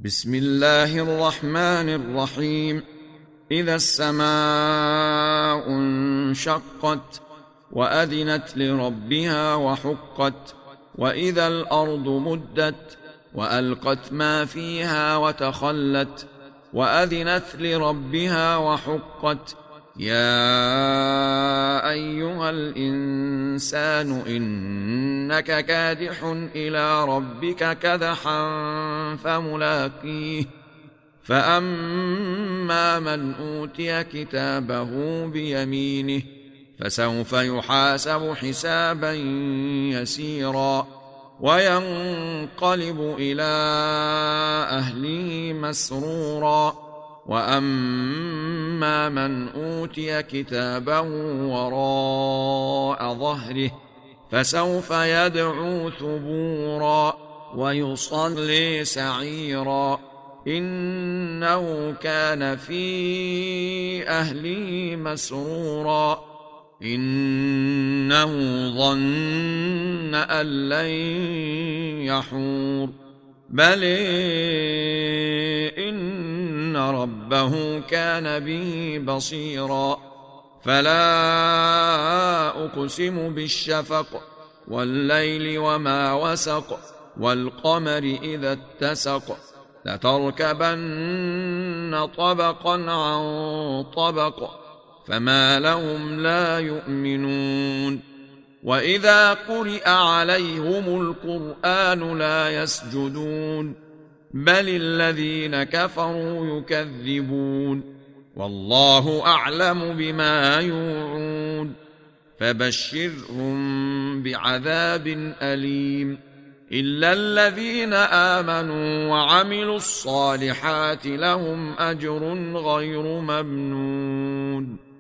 بسم الله الرحمن الرحيم. إذا السماء انشقت وأذنت لربها وحقت، وإذا الأرض مدت وألقت ما فيها وتخلت، وأذنت لربها وحقت. يا أيها الإنسان إنك كادح إلى ربك كدحا فملاقيه. فأما من أوتي كتابه بيمينه فسوف يحاسب حسابا يسيرا، وينقلب إلى أهله مسرورا. وأما من أوتي كتابه وراء ظهره فسوف يدعو ثبورا ويصلي سعيرا، إنه كان في أهله مسرورا. إنه ظن أن لن يحور، بل إن ربه كان به بصيرا. فلا أقسم بالشفق والليل وما وسق، والقمر إذا اتسق، لتركبن طبقا عن طبق، فما لهم لا يؤمنون. وإذا قرئ عليهم القرآن لا يسجدون، بل الذين كفروا يكذبون، والله أعلم بما يوعون. فبشرهم بعذاب أليم إلا الذين آمنوا وعملوا الصالحات لهم أجر غير ممنون.